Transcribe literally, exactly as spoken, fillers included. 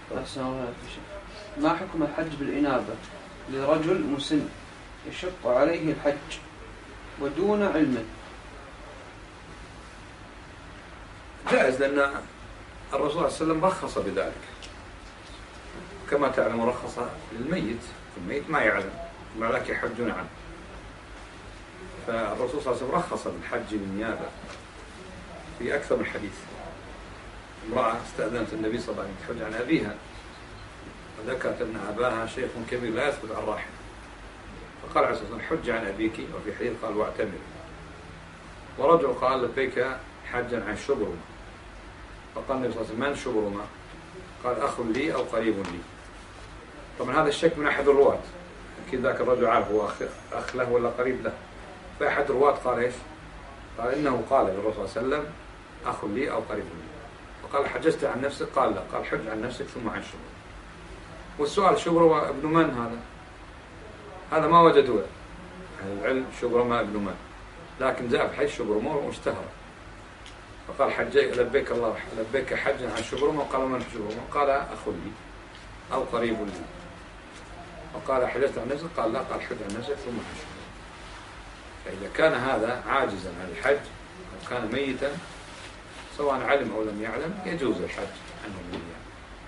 أحسن الله عليك يا شيخ. ما حكم الحج بالإنابة لرجل مسن يشق عليه الحج ودون علم؟ جائز، لأن الرسول صلى الله عليه وسلم رخص بذلك، كما تعلم رخص للميت، الميت ما يعلم ولكن يحجون عنه، فالرسول صلى الله عليه وسلم رخص بالحج بالنيابة في أكثر من حديث. امرأة استأذنت النبي صلى الله عليه وسلم تحج عن أبيها، وذكرت أن أباها شيخ كبير لا يثبت عن راحل، فقال عليه الصلاة والسلام حج عن أبيك، وفي حديث قال واعتمر. ورجل قال لبيك حجا عن شبرمة، فقال النبي صلى الله عليه وسلم من شبرمة؟ قال أخ لي أو قريب لي. طبعا هذا الشك من أحد الرواة، أكيد ذاك الرجل عارف هو أخ, أخ له ولا قريب له. فأحد الرواة قال إيش؟ قال إنه قال للرسول صلى الله عليه وسلم أخ لي أو قريب لي. وقال حجزت عن نفسك؟ قال لا، قال حج عن نفسك ثم عن شبرمة. والسؤال شبرمة ابن من هذا؟ هذا ما وجدوه أهل العلم، شبرمة ابن من، لكن جاء بحيث شبرمة مشتهر، فقال حجي لبيك الله لبيك حجا عن شبرمة، وقال من شبرمة؟ قال أخ لي أو قريب لي. وقال حجزت عن نفسك؟ قال لا، قال حج عن نفسك ثم عن شبرمة. فإذا كان هذا عاجزا عن الحج أو كان ميتا سواء علم أو لم يعلم يجوز الحج عنه.